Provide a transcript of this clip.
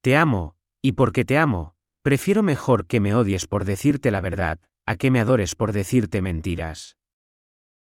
Te amo, y porque te amo, prefiero mejor que me odies por decirte la verdad, a que me adores por decirte mentiras.